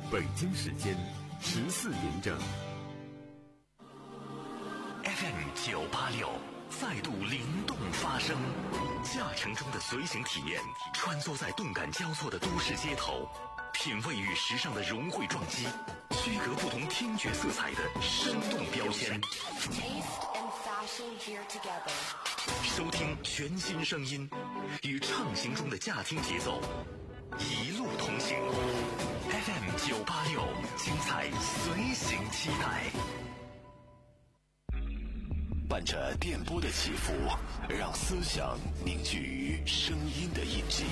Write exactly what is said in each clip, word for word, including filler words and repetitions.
北京时间十四点整。 F M 九八六再度灵动发声，驾乘中的随行体验，穿梭在动感交错的都市街头，品味与时尚的融汇撞击，区隔不同听觉色彩的生动标签。收听全新声音，与畅行中的驾听节奏，一路同行。F M 九八六，精彩随行期待。 伴着电波的起伏，让思想凝聚于声音的印记，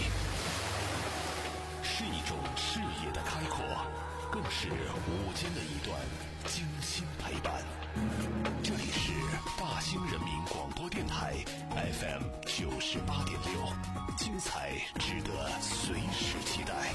是一种视野的开阔，更是午间的一段精心陪伴。这里是大兴人民广播电台 F M 九十八点六，精彩值得随时期待。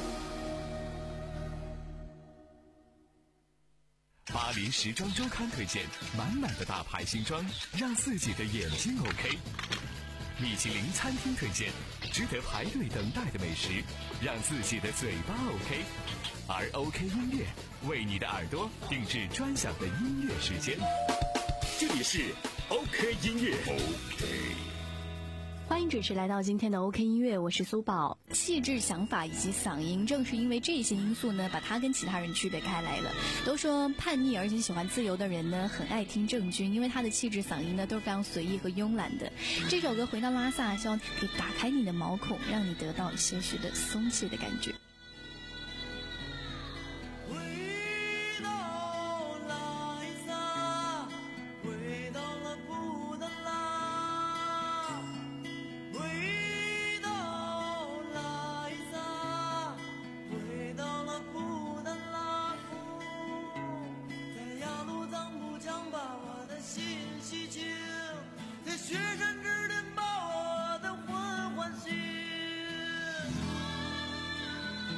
巴黎时装周刊推荐满满的大牌新装，让自己的眼睛 OK。米其林餐厅推荐值得排队等待的美食，让自己的嘴巴 OK。而 OK 音乐为你的耳朵定制专享的音乐时间。这里是 OK 音乐 OK。 欢迎准时来到今天的 OK 音乐，我是苏宝。气质、想法以及嗓音，正是因为这些因素呢，把他跟其他人区别开来了。都说叛逆而且喜欢自由的人呢，很爱听郑钧，因为他的气质、嗓音呢都是非常随意和慵懒的。这首歌回到拉萨，希望可以打开你的毛孔，让你得到些许的松懈的感觉。 雪山之巅把我的魂唤醒。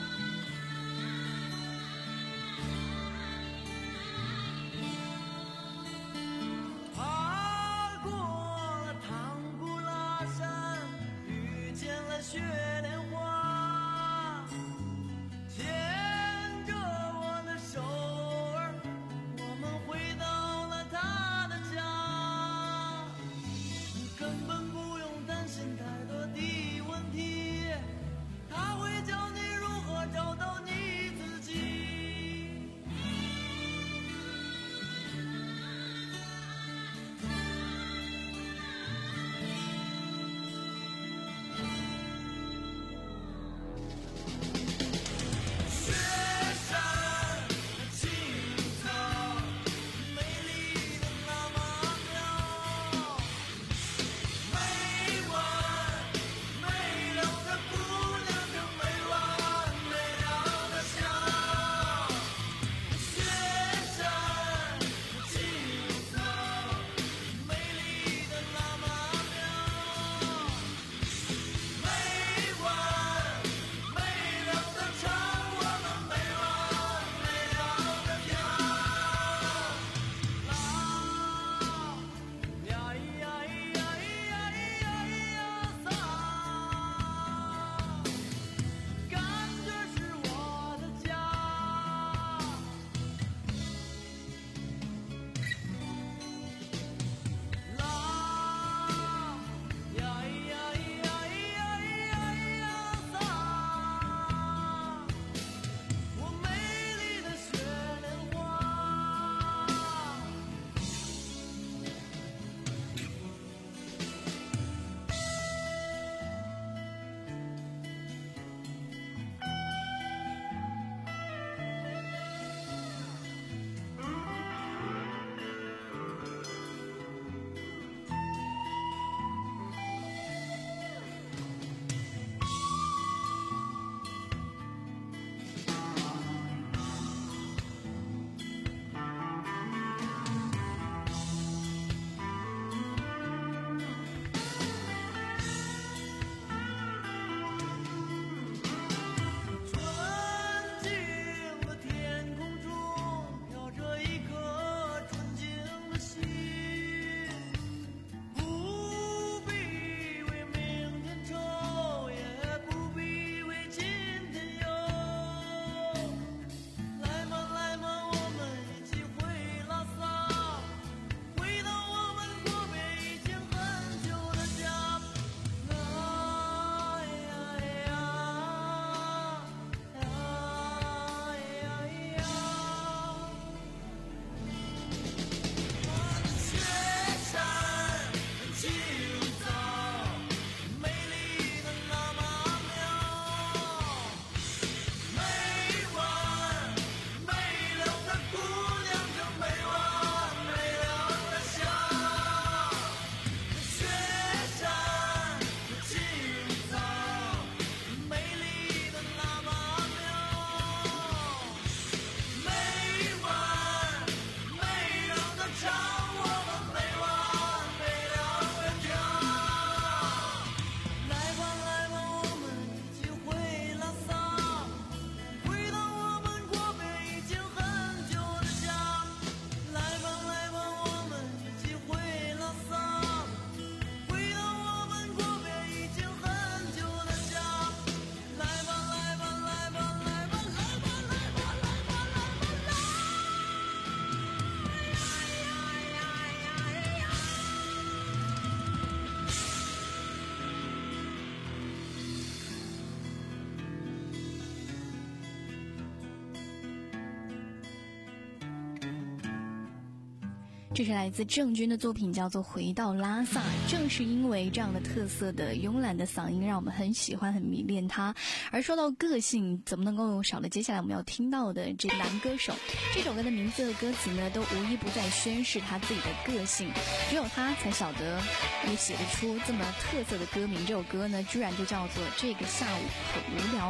这是来自郑钧的作品，叫做《回到拉萨》。正是因为这样的特色的慵懒的嗓音，让我们很喜欢很迷恋他。而说到个性，怎么能够少了接下来我们要听到的这个男歌手。这首歌的名字和歌词呢，都无一不在宣示他自己的个性，只有他才晓得也写得出这么特色的歌名。这首歌呢，居然就叫做《这个下午很无聊》。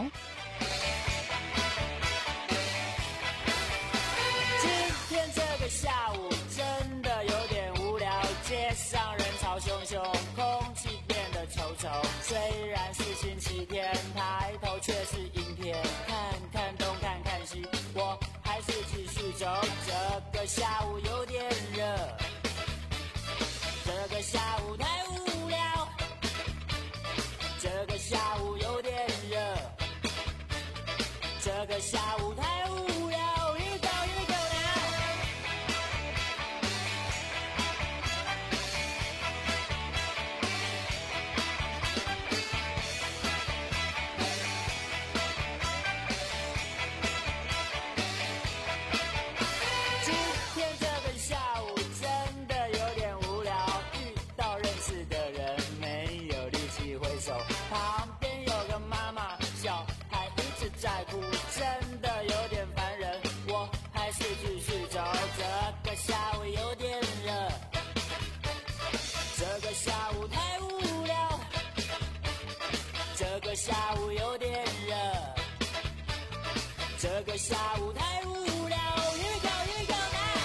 今天这个下午真的有点无聊，街上人潮汹汹，空气变得稠稠。虽然是星期天，抬头却是阴天，看看东看看西，我还是继续走。这个下午有点热，这个下午太无聊，这个下午有点热，这个下午太无聊。下午有点热，这个下午太无聊。Here we go, here we go now。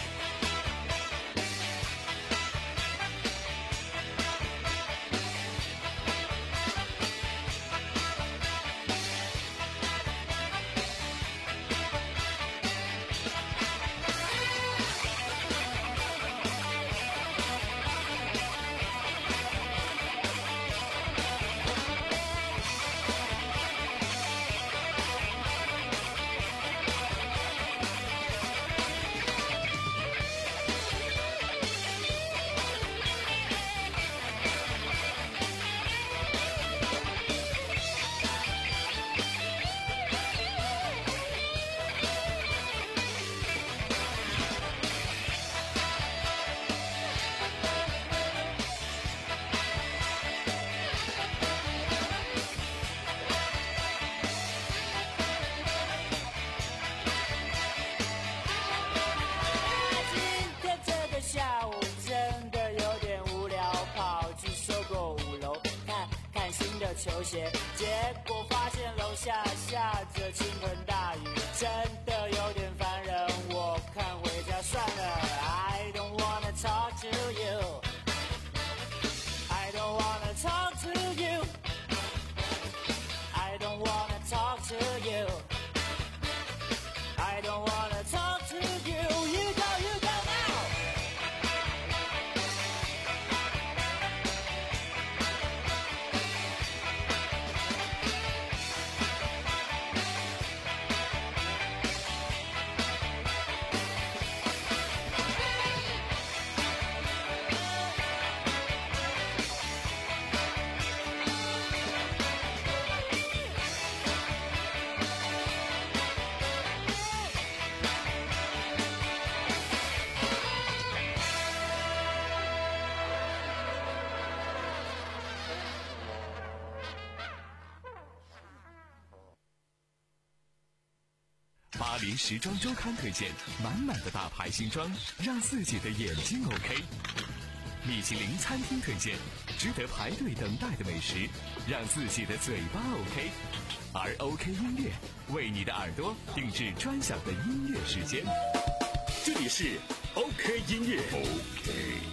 球鞋，结果发现楼下下着倾盆大雨，真的有点烦人，我看回家算了。I don't wanna talk to you, I don't wanna talk to you, I don't wanna talk to you, I don't wanna talk to you. You go, you go now. 巴黎时装周刊推荐满满的大牌新装，让自己的眼睛 OK。米其林餐厅推荐值得排队等待的美食，让自己的嘴巴 OK。而 OK 音乐为你的耳朵定制专享的音乐时间。 这里是 OK 音乐 OK。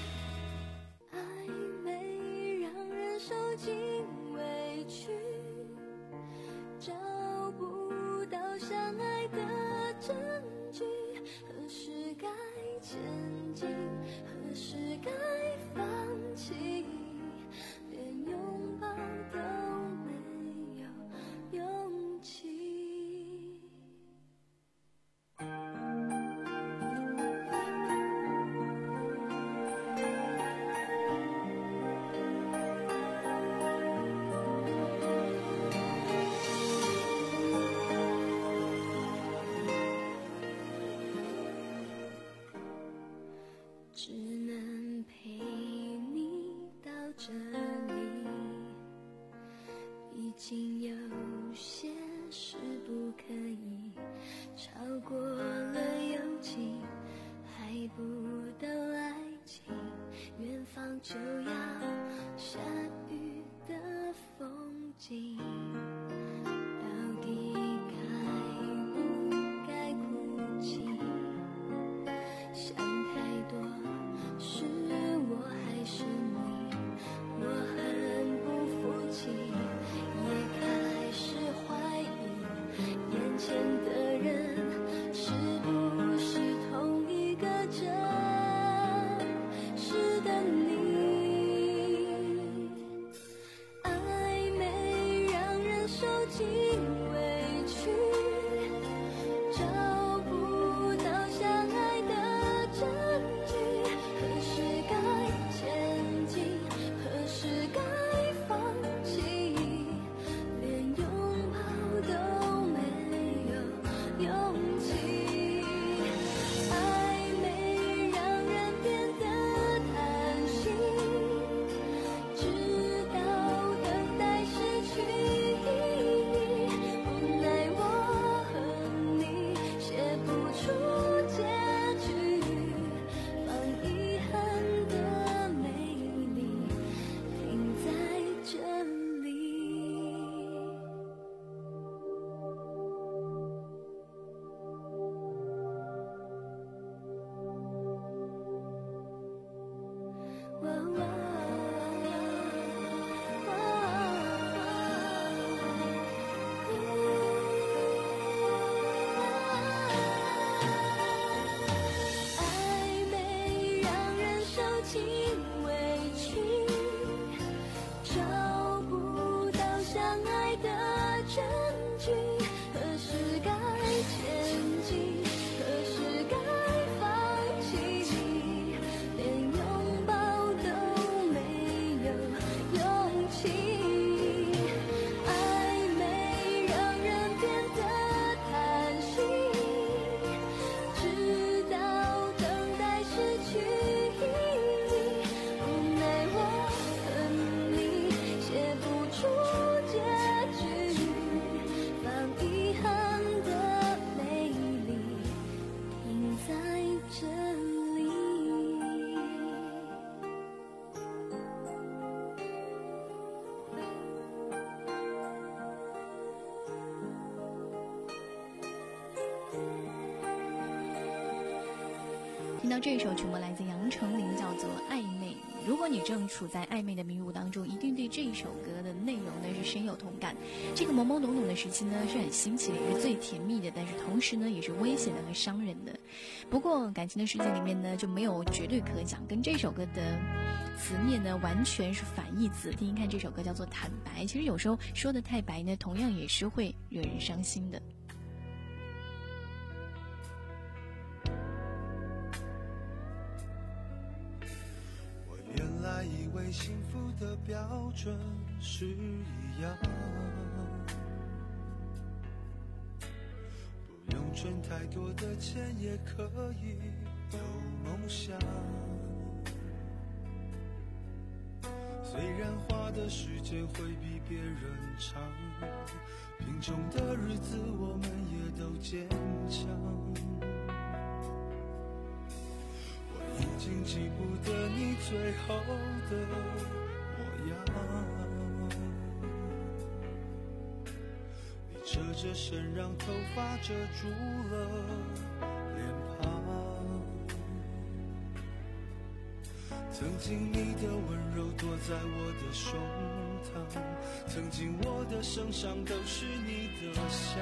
暧昧让人受尽委屈，找不到相爱的证据，何时该前进，何时该放弃，连拥抱都没有勇气。 前的人是不是同一个真实的你？暧昧让人受尽委屈，找不到相爱的证据，何时该前进，何时该放弃，连拥抱都没有勇气。暧昧让人变得贪心，直到等待失去意义。无奈我和你写不出结局，放遗憾的美丽停在这里。哇哇暧昧让人受尽委屈，找不到相爱的证据，何时该前进，何时该放弃，连拥抱都没有勇气。暧昧让人变得贪心，直到等待失去意义。无奈我和你写不出结局，放遗憾的美丽停在这里。 听到这首曲目来自杨丞琳，叫做《暧昧》。如果你正处在暧昧的迷雾当中，一定对这首歌的内容呢是深有同感。这个懵懵懂懂的时期呢是很新奇的，也是最甜蜜的，但是同时呢也是危险的和伤人的。不过感情的世界里面呢就没有绝对可讲，跟这首歌的词面呢完全是反义词。听听看，这首歌叫做《坦白》，其实有时候说的太白呢，同样也是会惹人伤心的。 我原来以为幸福的标准是一样，不用赚太多的钱也可以有梦想。虽然花的时间会比别人长，贫穷的日子我们也都坚强。我已经记不得你最后的模样，你侧着身让头发遮住了脸庞。曾经你的温柔躲在我的胸膛，曾经我的身上都是你的香。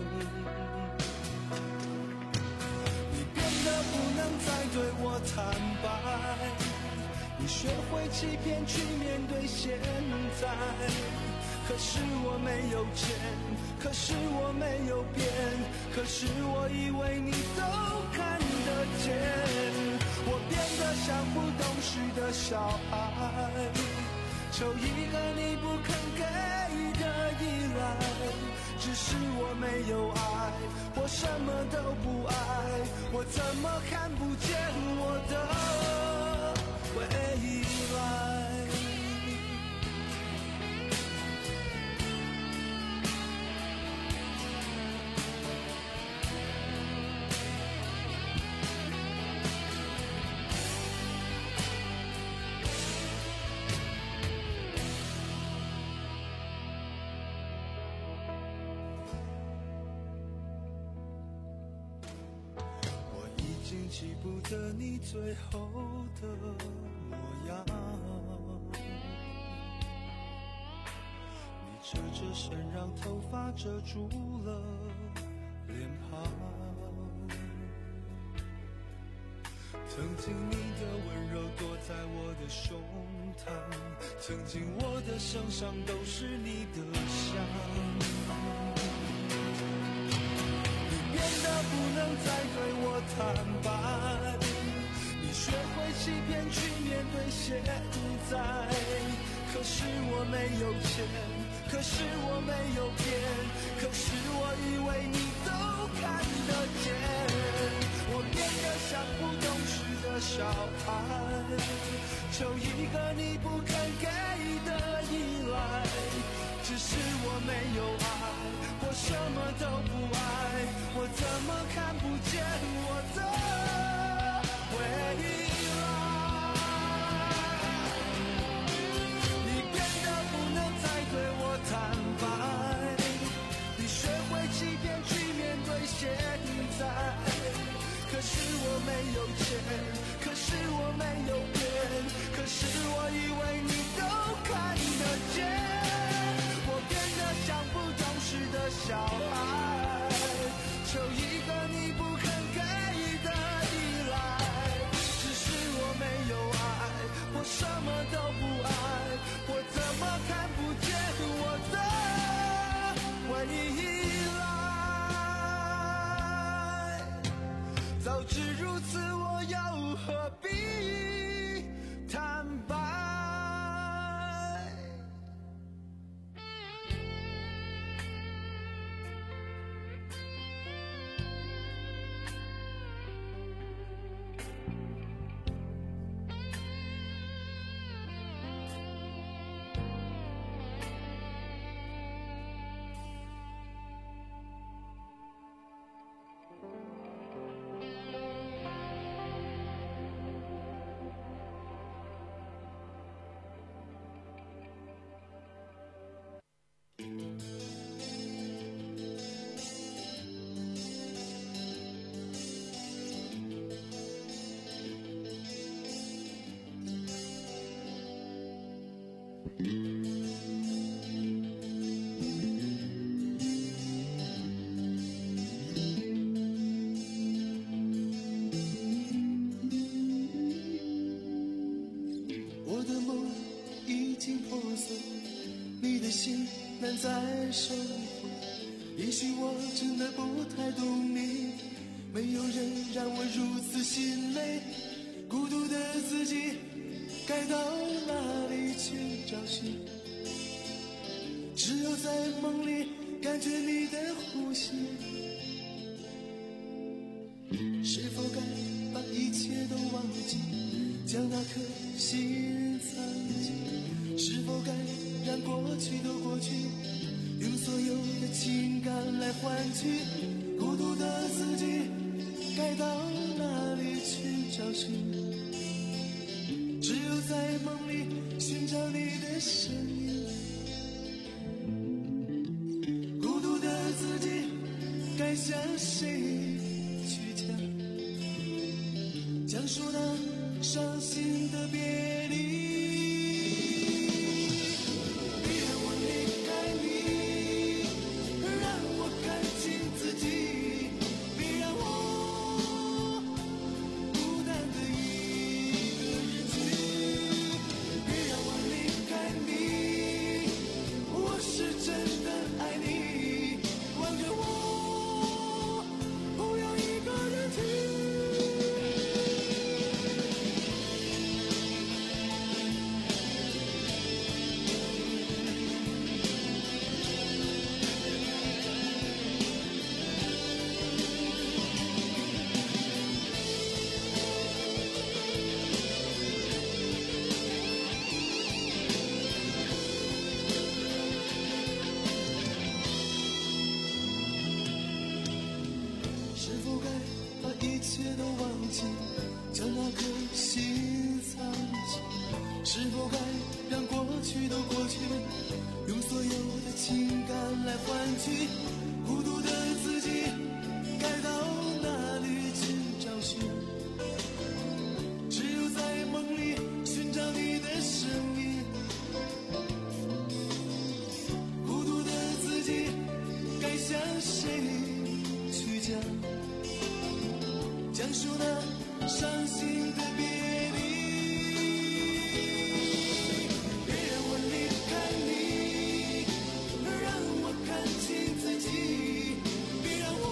你变得不能再对我坦白，你学会欺骗去面对现在。可是我没有钱，可是我没有变，可是我以为你都看得见。我变得像不懂事的小孩，求一个你不肯给的依赖。只是我没有爱，我什么都不爱，我怎么看不见我的未来？记不得你最后的模样，你侧着身让头发遮住了曾经你的温柔躲在我的胸膛，曾经我的身上都是你的香。你变得不能再对我坦白，你学会欺骗去面对现在。可是我没有钱，可是我没有变，可是我以为你都看得见。我变得像不懂事的小孩，求一个你不肯给的依赖。只是我没有爱，我什么都不爱，我怎么看不见我的未来？你变得不能再对我坦白，你学会欺骗去面对现在。可是我没有钱，可是我没有变，可是我以为你都看得见。我变得像不懂事的小孩，求一个你不肯给的依赖。只是我没有爱，我什么都不爱，我怎么看不见我的未来？早知如此，我又何必坦白？我的梦已经破碎，你的心难再收回。也许我真的不太懂你，没有人让我如此心累。孤独的自己该到哪里去找寻？只有在梦里感觉你的呼吸。是否该把一切都忘记，将那颗心藏起？是否该让过去都过去，用所有的情感来换取？孤独的自己该到哪里去找寻？只有在梦里寻找你的身影。孤独的自己该向谁去讲？讲述那伤心的别离。别让我离开你，让我看清自己。别让我孤单的一个人去。别让我离开你，我是真的爱你。望着我，不要一个人去。是否该把一切都忘记，将那颗心藏起？是否该让过去都过去，用所有的情感来换取？孤独的自己该到哪里去找寻？只有在梦里寻找你的声音。孤独的自己该向谁去讲？讲述那伤心的别离。别让我离开你，让我看清自己，别让我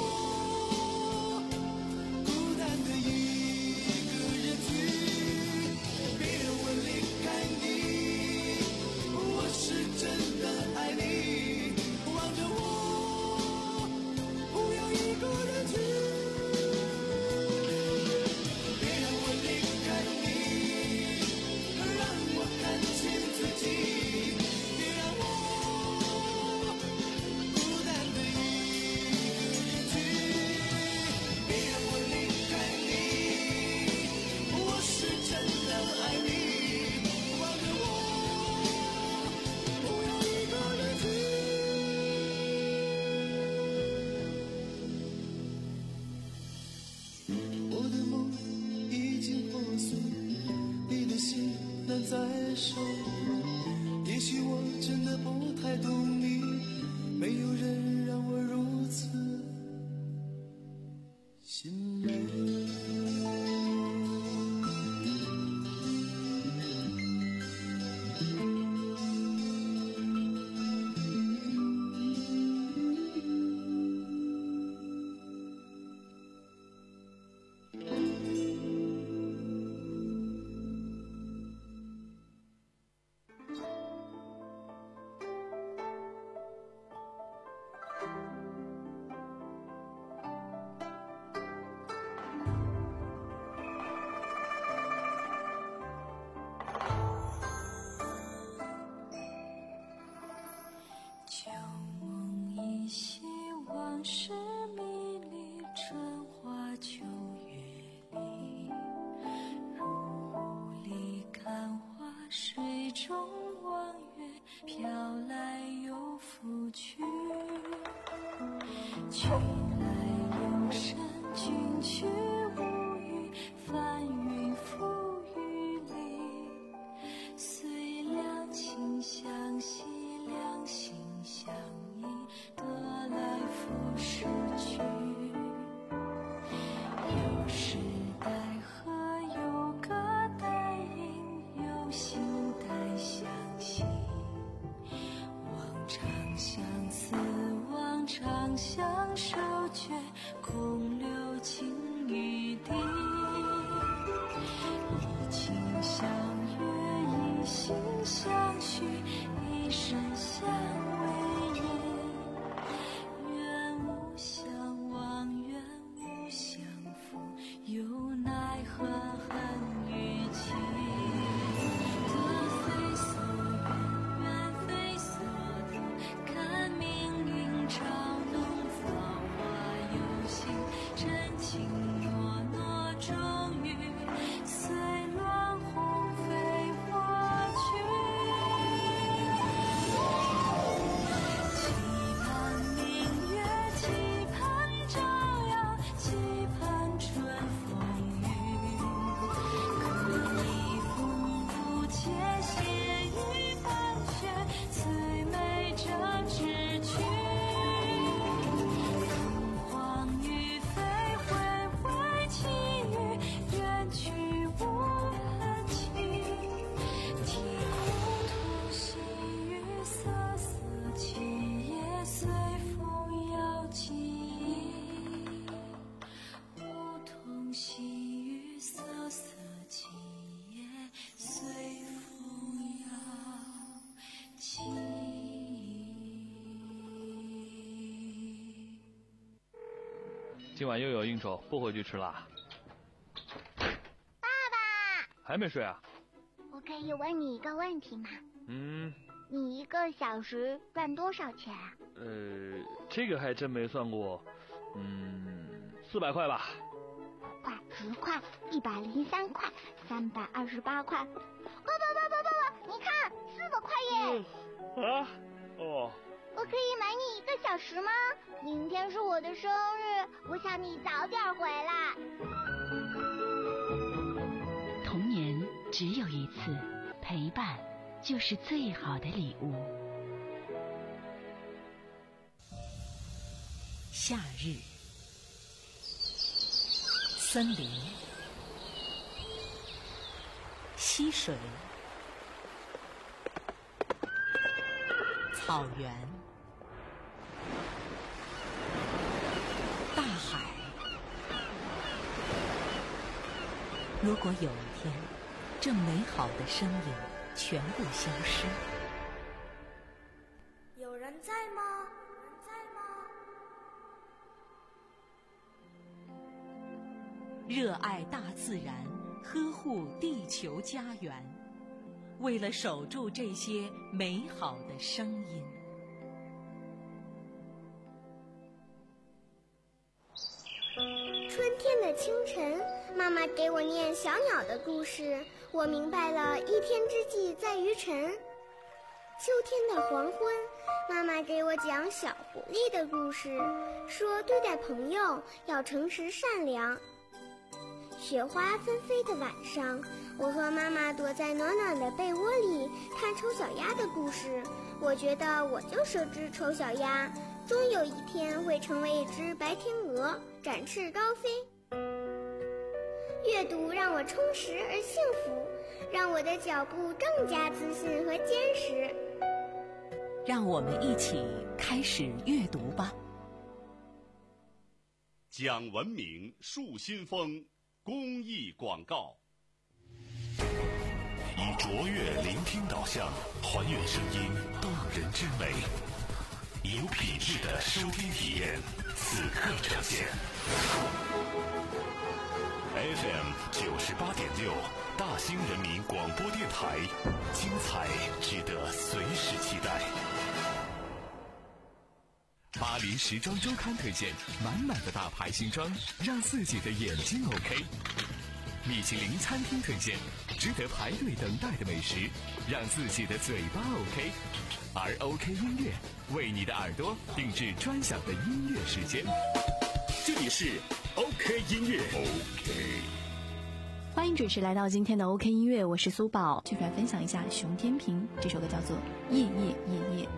孤单的一个人去。别让我离开你，我是真的爱你，望着我不要一个人去。别让我离开你，让我看清自己，别让我孤单的一个人去。别让我离开你，我是真的爱你，望着我不要一个人去。我的梦已经破碎，你的心难再受。也许我真的不太懂你，没有人让我如此心累。 旧梦依稀，往事迷离，春花秋月里，如雾里看花，水中望月，飘来又浮去，去来有声，君去无语，翻云覆雨里，随两情相惜，两心相依，得来复失去。有时代河，有歌待应，有心待相惜。望长相思，望长相守，却空留情于地。一情相悦，一心相许，一生相偎依。愿无相忘，愿无相负，又奈何恨与情。得非所愿，愿非所图，看命运嘲弄，造化有心，真情诺诺，终于随乱红飞花去。期盼明月，期盼朝阳，期盼春风雨。可以风不切，血雨半雪，最美这志趣。凤凰于飞，回回起雨，远去无人期。听梧桐细雨，瑟瑟起也随风摇起。梧桐细雨，瑟瑟起也随风摇起。 今晚又有应酬，不回去吃啦。 爸爸， 还没睡啊？ 我可以问你一个问题吗？ 嗯， 你一个小时赚多少钱啊？ 呃，这个还真没算过。嗯，四百块吧。 块、十块、一百零三块、三百二十八块。爸爸爸爸爸爸，你看，四百块耶！ 啊？哦。 我可以买你一个小时吗？明天是我的生日，我想你早点回来。 童年只有一次，陪伴就是最好的礼物。夏日，森林， 溪水、草原、大海。如果有一天，这美好的声音全部消失， 有人在吗？人在吗？ 热爱大自然，呵护地球家园，为了守住这些美好的声音。 春天的清晨，妈妈给我念小鸟的故事，我明白了一天之计在于晨。秋天的黄昏，妈妈给我讲小狐狸的故事，说对待朋友要诚实善良。雪花纷飞的晚上，我和妈妈躲在暖暖的被窝里看丑小鸭的故事，我觉得我就是只丑小鸭，终有一天会成为一只白天鹅，展翅高飞。阅读让我充实而幸福，让我的脚步更加自信和坚实。 让我们一起开始阅读吧。 讲文明树新风公益广告。以卓越聆听导向，还原声音动人之美，有品质的收听体验，此刻呈现。F M 九十八点六，大兴人民广播电台，精彩值得随时期待。 巴黎时装周刊推荐满满的大牌新装，让自己的眼睛 OK。米其林餐厅推荐值得排队等待的美食，让自己的嘴巴 OK。而 OK 音乐为你的耳朵定制专享的音乐时间。 这里是 OK 音乐 OK。 欢迎准时来到今天的 OK 音乐，我是苏宝，继续来分享一下熊天平这首歌，叫做《夜夜夜夜》。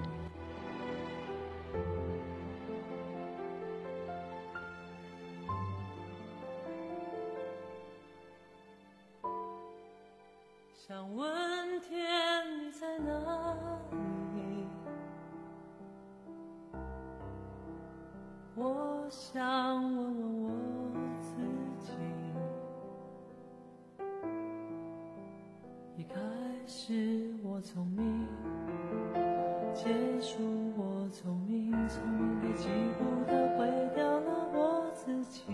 想问天你在哪里？我想问问我自己。一开始我聪明，结束我聪明，聪明的几乎都毁掉了我自己。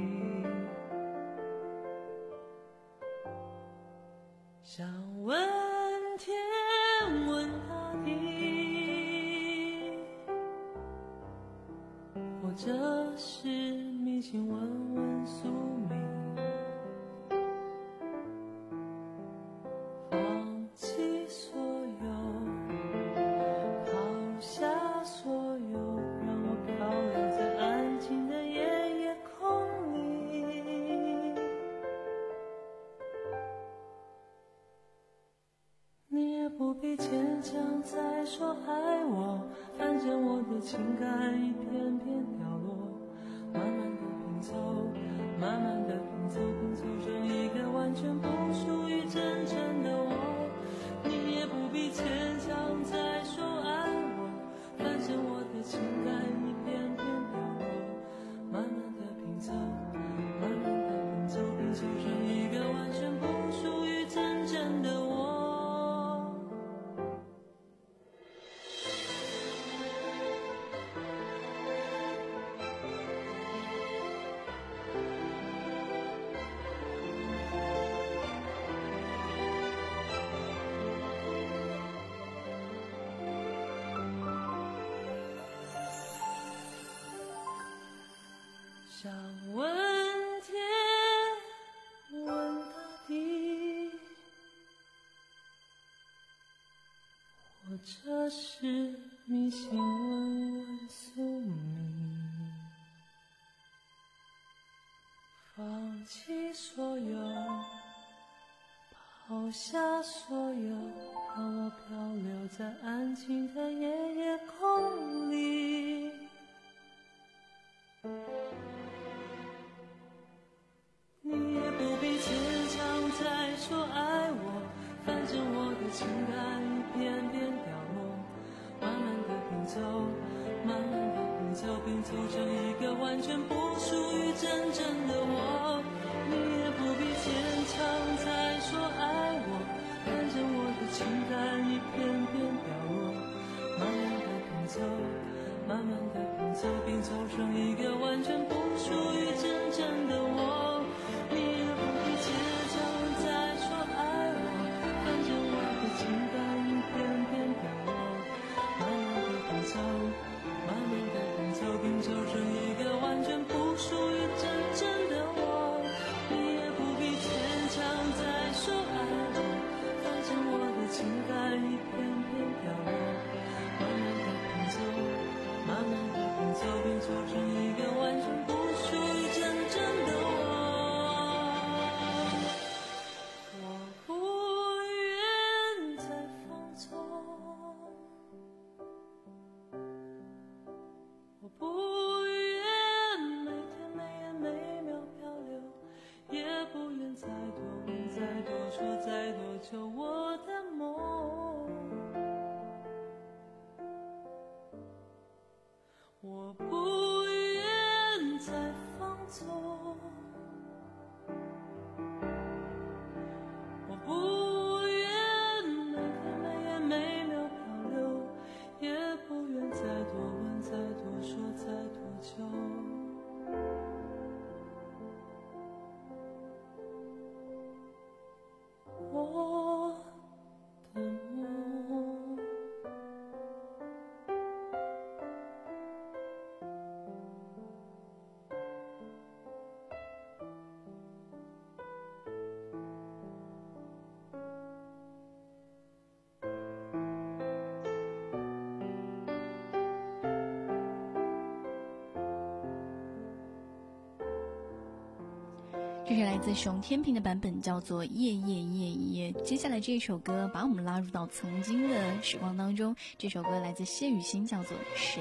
想问天问大地，或者是迷信问问宿命，放弃所有，抛下所有，让我漂流在安静的夜夜空里。你也不必坚强再说爱我，反正我的情感一片片掉落，慢慢的拼凑，慢慢的拼凑，拼凑成一个完全不属于真正的我。你也不必坚强再说爱我，反正我的情感一片片掉落，慢慢的拼凑，慢慢的拼凑，拼凑成一个完全不属于真正的我。想问天问大地，或者是迷信问问宿命，放弃所有，抛下所有，让我漂流在安静的夜夜空里。你也不必坚强再说爱我， 这是来自熊天平的版本，叫做夜夜夜夜。接下来这首歌把我们拉入到曾经的时光当中，这首歌来自谢雨欣，叫做谁。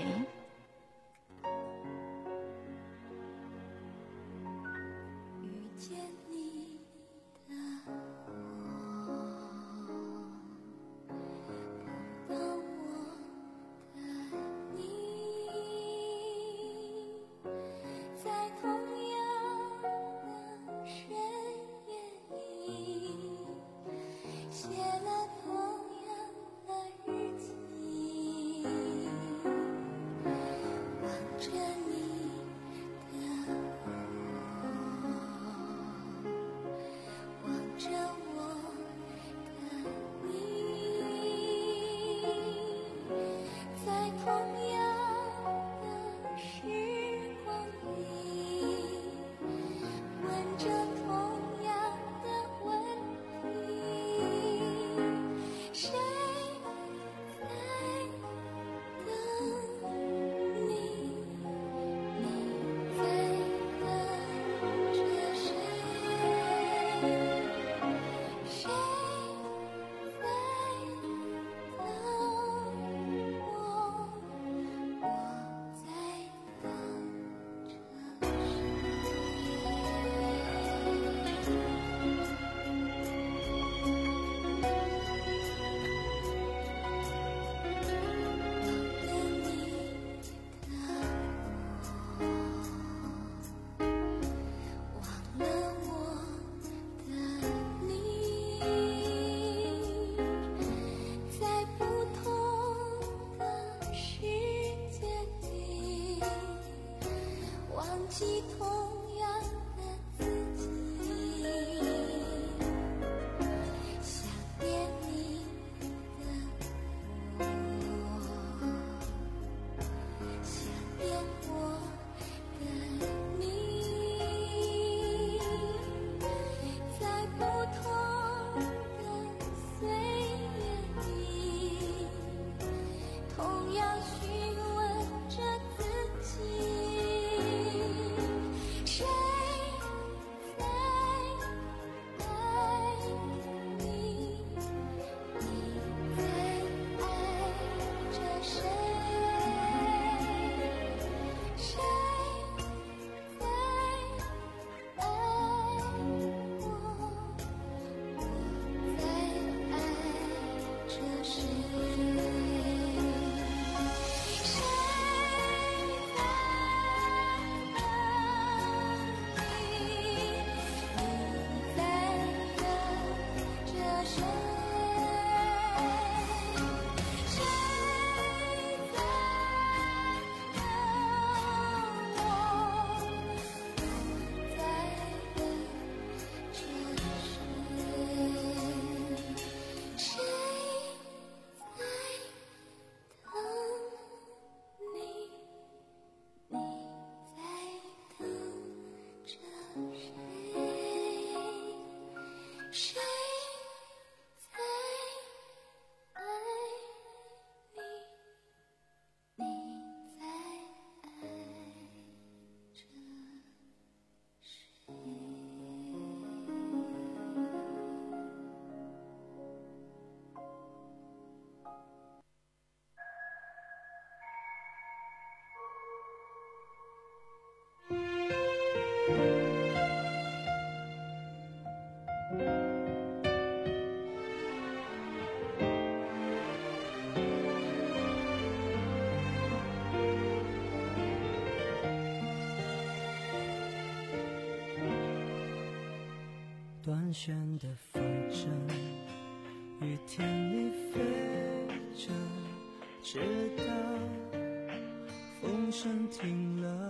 断弦的风筝，雨天里飞着，直到风声停了。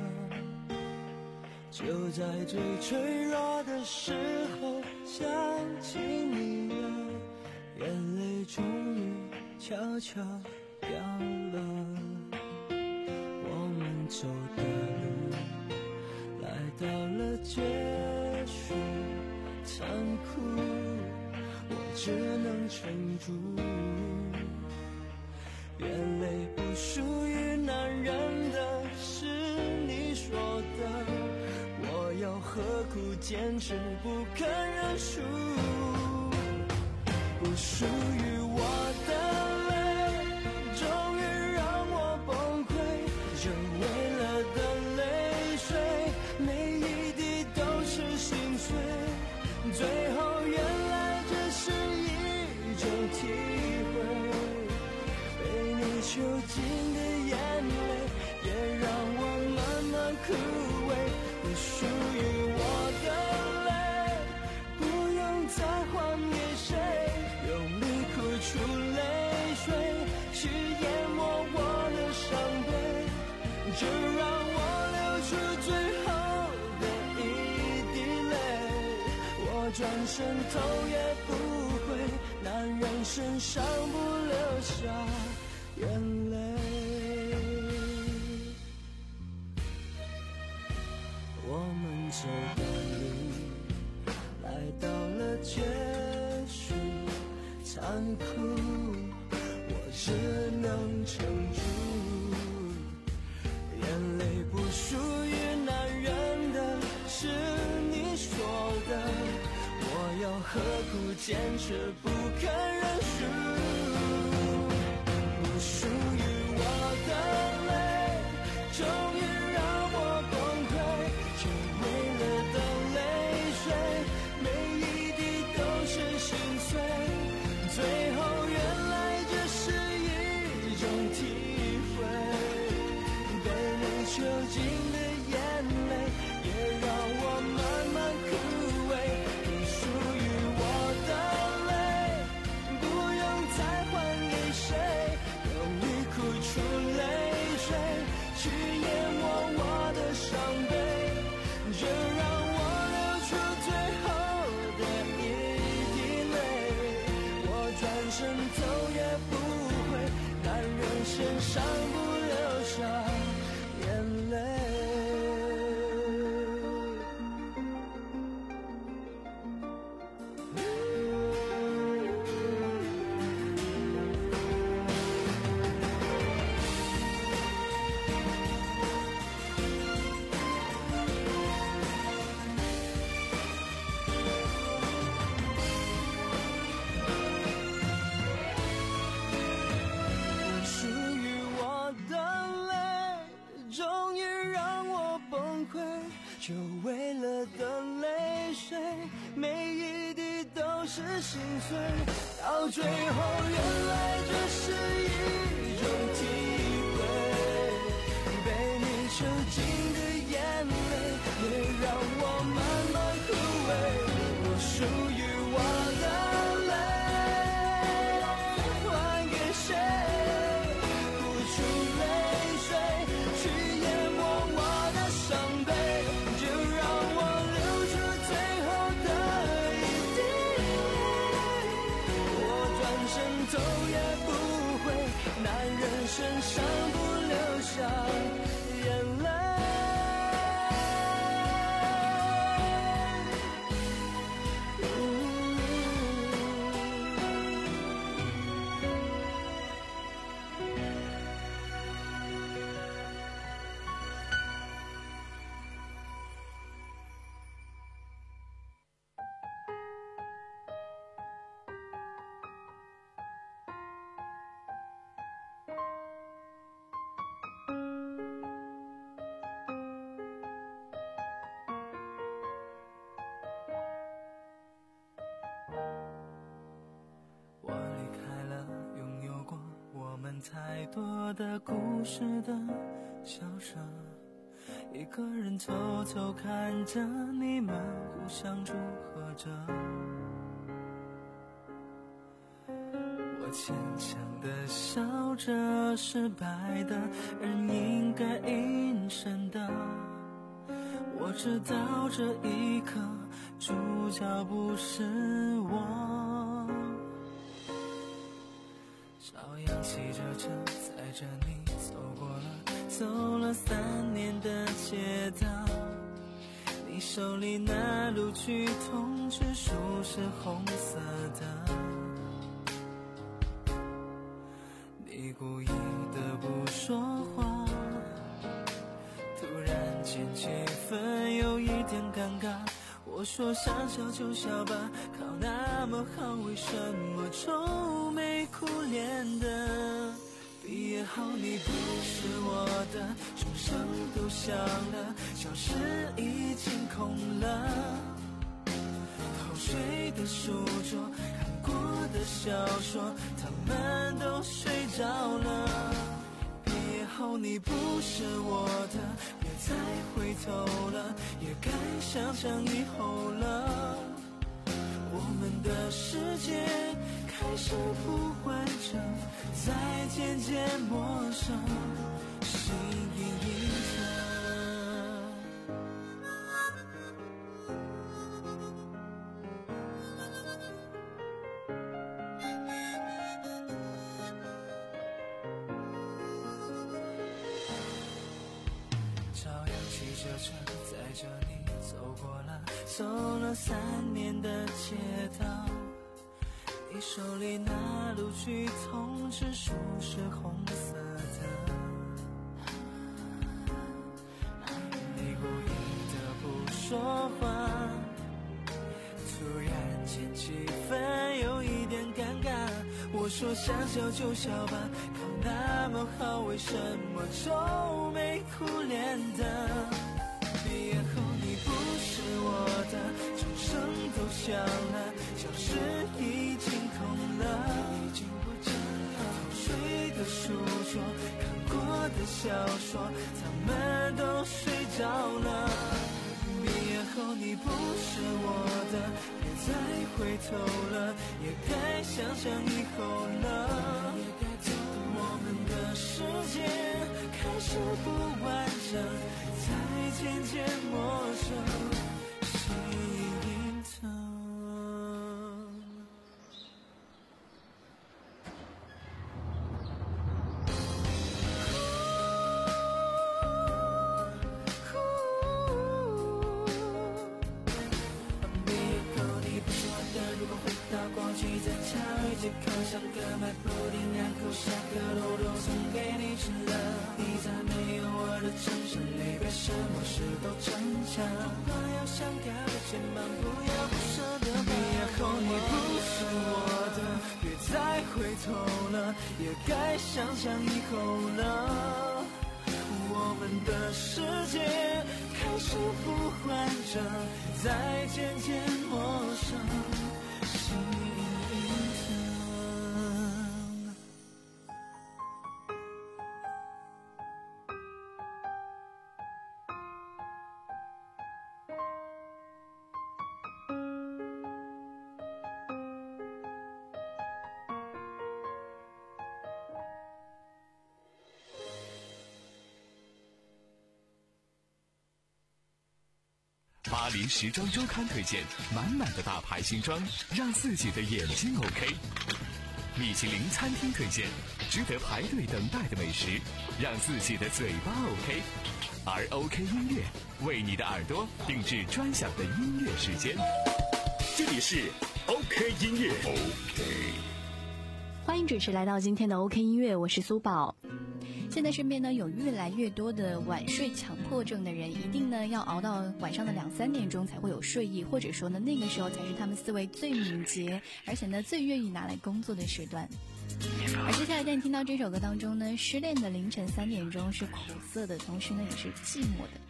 就在最脆弱的时候想起你了，眼泪终于悄悄掉了。我们走的路来到了结束，残酷，我只能撑住。眼泪不属于男人的，是你说的，我要何苦苦坚持不肯认输，不属于我的泪终于让我崩溃，这为了的泪水每一滴都是心碎，最后原来这是一种体会，被你囚禁的眼泪也让我慢慢枯萎，不属于我的泪不用再还给谁，用力哭出泪水去淹没我的伤悲，就让我流出最后的一滴泪，我转身头也不回，男人身上不留下眼泪。我们走的路来到了结束，残酷我只能撑住，眼泪不属于男人的，是你说的，我要何苦坚持不肯认输，不属于我的泪终于让我崩溃，这为了的泪水每一滴都是心碎，最后原来这是一种体会，被你囚禁的眼泪也让我慢慢枯萎，不属于我的泪不用再还给谁，用力哭出泪水去淹没我的伤悲，就让我流出最后的一滴泪，我转身走也不回，男人身上不留下眼泪。属于我的泪终于让我崩溃，就为了的泪水每一滴都是心碎，到最后原来这是一种体会，被你囚禁的眼泪也让我慢慢枯萎，我属于我的泪还给谁，付出泪水去淹没我的伤悲，就让我流出最后的一滴泪，我转身走也不回，男人身上不留下眼泪。我离开了拥有过我们太多的故事的小舍，一个人偷偷看着你们互相祝贺着，我坚强的笑着，失败的人应该隐身的，我知道这一刻主角不是我，照样骑着车载着你走过了走了三年的街道，你手里那录取通知书是红色的，你故意的不说话，突然间气氛有一点尴尬， 我说想笑就笑吧，考那么好，为什么愁眉苦脸的？毕业后你不是我的，钟声都响了，教室已经空了，偷睡的书桌，看过的小说，他们都睡着了。毕业后你不是我的，别再回头了，也该想想以后了。我们的世界开始不完整，在渐渐陌生，心隐隐着。照样骑着车载着你走过了，走了三年的街道。你手里那录取通知书是红色的，你故意的不说话，突然间气氛有一点尴尬。我说想笑就笑吧，考那么好，为什么愁眉苦脸的？毕业后你不是我的，钟声都响了，教室已经空了，已经不见了。偷睡的书桌，看过的小说，他们都睡着了。毕业后你不是我的，别再回头了，也该想想以后了。我们的世界开始不完整，在渐渐陌生，心隐疼。毕业后你不是我的，如果回到过去，在教育街口像个卖布丁，然后下个路都送给你吃了。你在没有我的城市里，别什么事都逞强，话要想靠的肩膀，不要不舍得。毕业后你不是我的，别再回头了，也该想想以后了。我们的世界开始不完整，在渐渐陌生，心隐疼。 巴黎时装周刊推荐满满的大牌新装，让自己的眼睛 OK。米其林餐厅推荐值得排队等待的美食，让自己的嘴巴 OK。而 OK 音乐为你的耳朵定制专享的音乐时间。 这里是 OK 音乐 OK。 欢迎准时来到今天的 OK 音乐，我是苏宝。现在身边呢有越来越多的晚睡强迫症的人，一定呢要熬到晚上的两三点钟才会有睡意，或者说呢那个时候才是他们思维最敏捷，而且呢最愿意拿来工作的时段。而接下来在你听到这首歌当中呢，失恋的凌晨三点钟是苦涩的，同时呢也是寂寞的。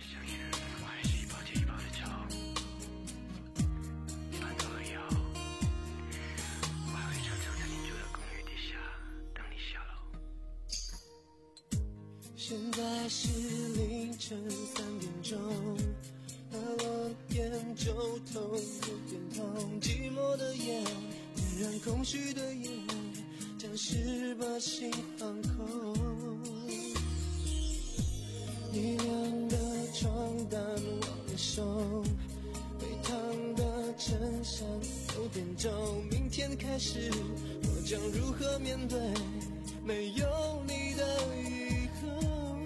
现在是凌晨三点钟，打落眼就头有点痛，寂寞的夜点燃空虚的夜，暂时把心放空。你晾的床单忘了收，被烫的衬衫有点皱，明天开始我将如何面对没有你的以后？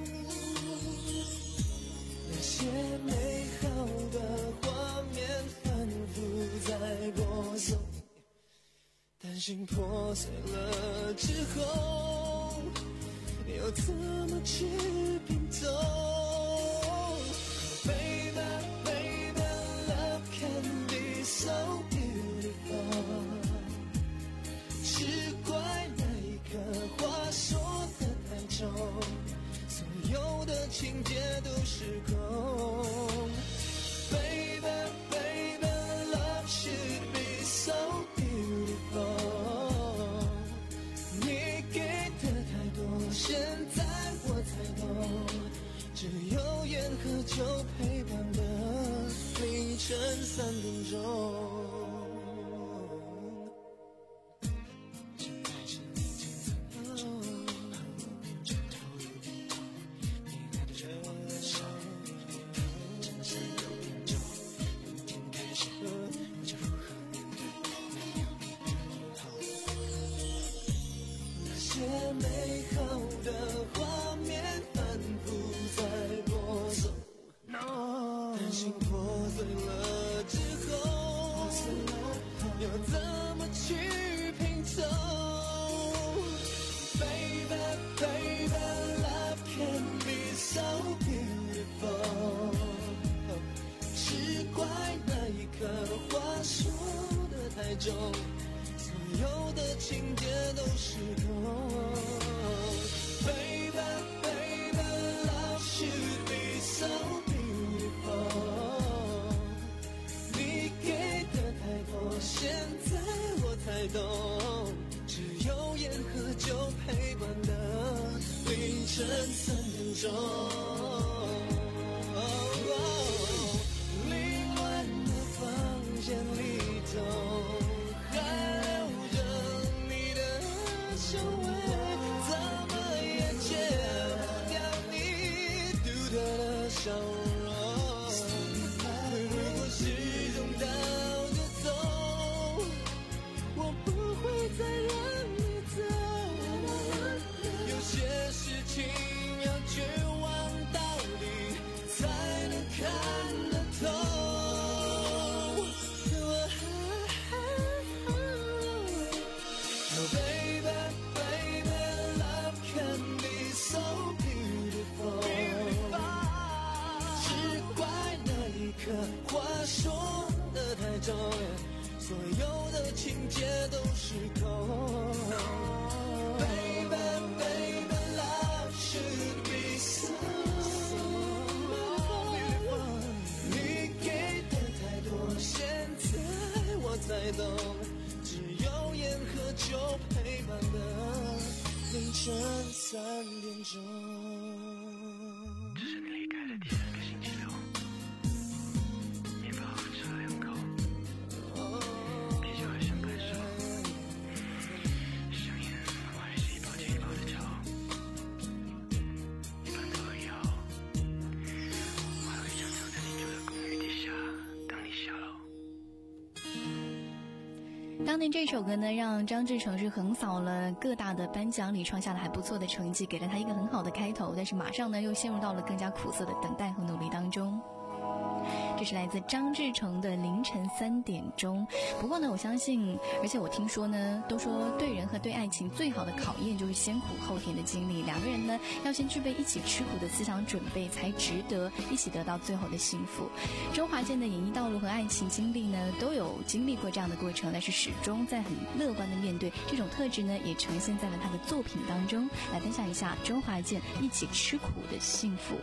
那些美好的画面反复在播送，担心破碎了之后又怎么去拼凑？ Baby, baby, love can 三点钟。美好的画面反复在播送，担心破碎了之后要怎么去拼凑。 Baby baby love can be so beautiful， 只怪那一刻话说的太重，所有的情节都失控。 Baby, baby, love should be so beautiful。 你给的太多，现在我才懂，只有烟和酒陪伴的凌晨三点钟。凌乱的房间里头。 笑容，如果时钟倒着走，我不会再让你走。有些事情要绝望到底，才能看得透。Oh baby, baby, love can be so beautiful。 话说的太重，所有的情节都失控。Baby, baby, love should be so beautiful。你给的太多，现在我才懂，只有烟和酒陪伴的凌晨三点钟。这是你离开的第三个星期六。 当年这首歌呢，让张志成是横扫了各大的颁奖礼，创下了还不错的成绩，给了他一个很好的开头。但是马上呢，又陷入到了更加苦涩的等待和努力当中。 这是来自张志成的凌晨三点钟。不过呢，我相信，而且我听说呢，都说对人和对爱情最好的考验就是先苦后甜的经历。两个人呢，要先具备一起吃苦的思想准备，才值得一起得到最后的幸福。周华健的演艺道路和爱情经历呢，都有经历过这样的过程，但是始终在很乐观的面对。这种特质呢，也呈现在了他的作品当中。来分享一下周华健一起吃苦的幸福。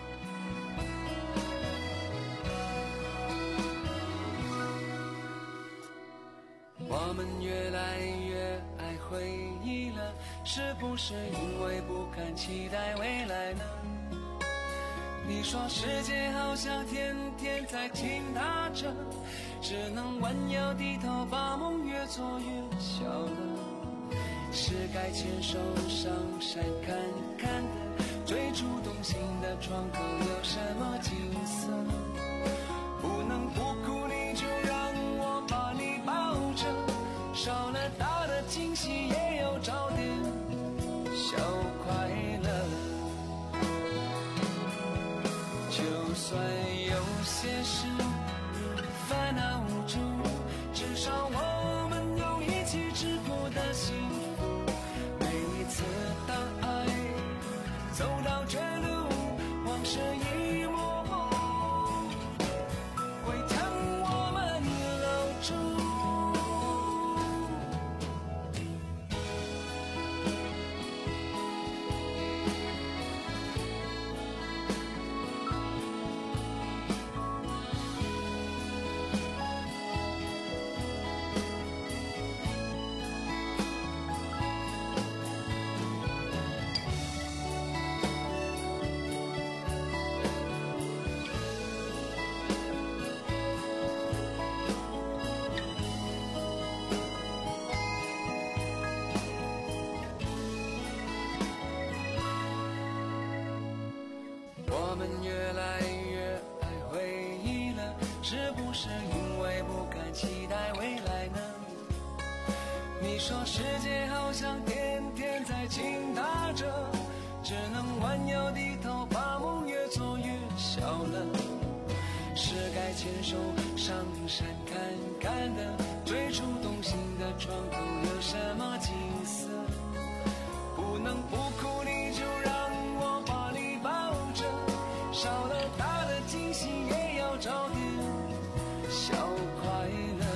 我们越来越爱回忆了，是不是因为不敢期待未来呢？你说世界好像天天在倾塌着，只能弯腰低头，把梦越做越小了。是该牵手上山看看的，最初动心的窗口有什么景色？不能不哭，你就让我把你抱着。 少了大的惊喜，也有找点小快乐。就算有些事烦恼无助，至少我们有一起吃苦的幸福。每一次当爱走到绝路，往事一抹， 我们越来越爱回忆了，是不是因为不敢期待未来呢？你说世界好像天天在倾塌着，只能弯腰低头，把梦越做越小了。是该牵手上山看看的，最初动心的窗口有什么景色？不能不哭，你就让我把你抱着，少了大的惊喜也要找点小快乐。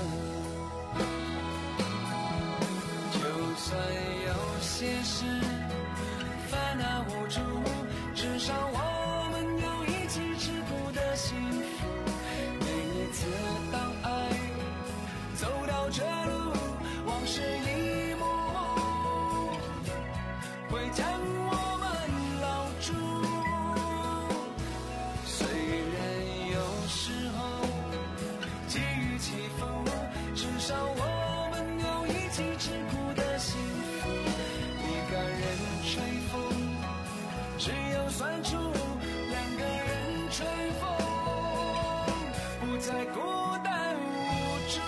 就算有些事烦恼无助，至少我们有一起吃苦的幸福。每一次当爱走到这路，往事一幕幕会将我们牢住。虽然有时候际遇起伏，至少我们有一起吃苦的幸福。一个人吹风，只有酸楚，两个人吹风，不再孤单无助。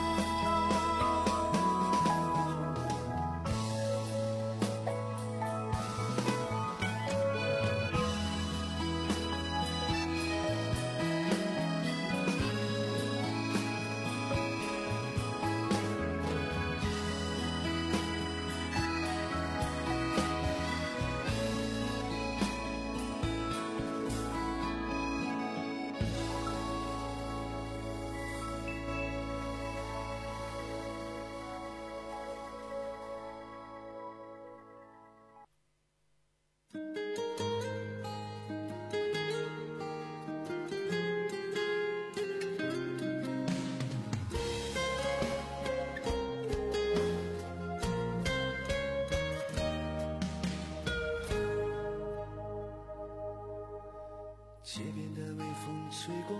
街边的微风吹过，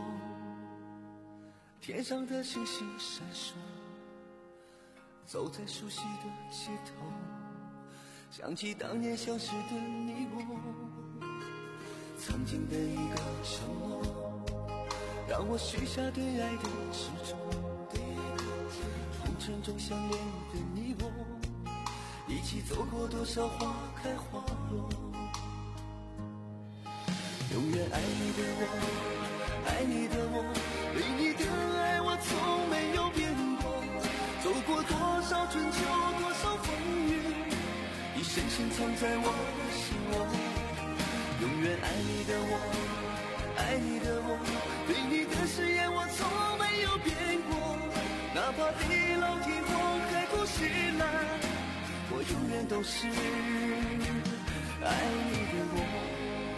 天上的星星闪烁，走在熟悉的街头，想起当年相识的你我，曾经的一个承诺，让我许下对爱的执着。红尘中相恋的你我，一起走过多少花开花落。永远爱你的我，爱你的我，对你的爱我从没有变过。走过多少春秋，多少风雨，你深深藏在我的心窝。永远爱你的我，爱你的我，对你的誓言我从没有变过。哪怕地老天荒，海枯石烂，我永远都是爱你的我。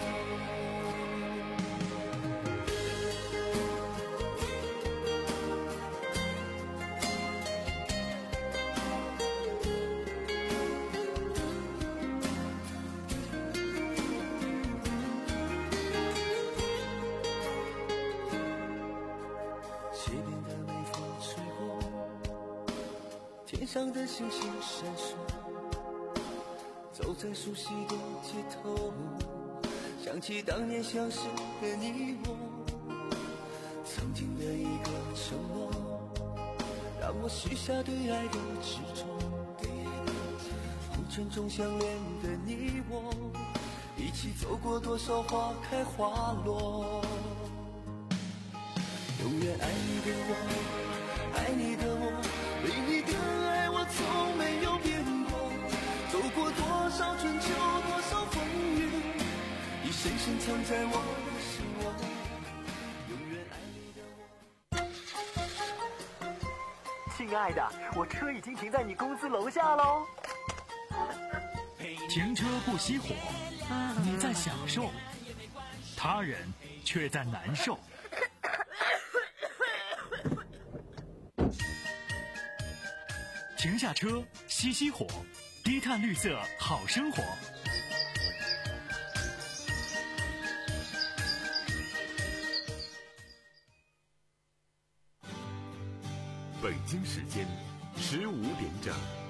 天上的星星闪烁，走在熟悉的街头，想起当年相识的你我，曾经的一个承诺，让我许下对爱的执着。红尘中相恋的你我，一起走过多少花开花落。永远爱你的我，爱你的我，对你的爱我从没有变过。走过多少春秋，多少风雨，你深深藏在我的心窝。永远爱你的我。 亲爱的，我车已经停在你公司楼下喽。 停车不熄火，你在享受，他人却在难受。停下车，熄熄火，低碳绿色好生活。 北京时间十五点整。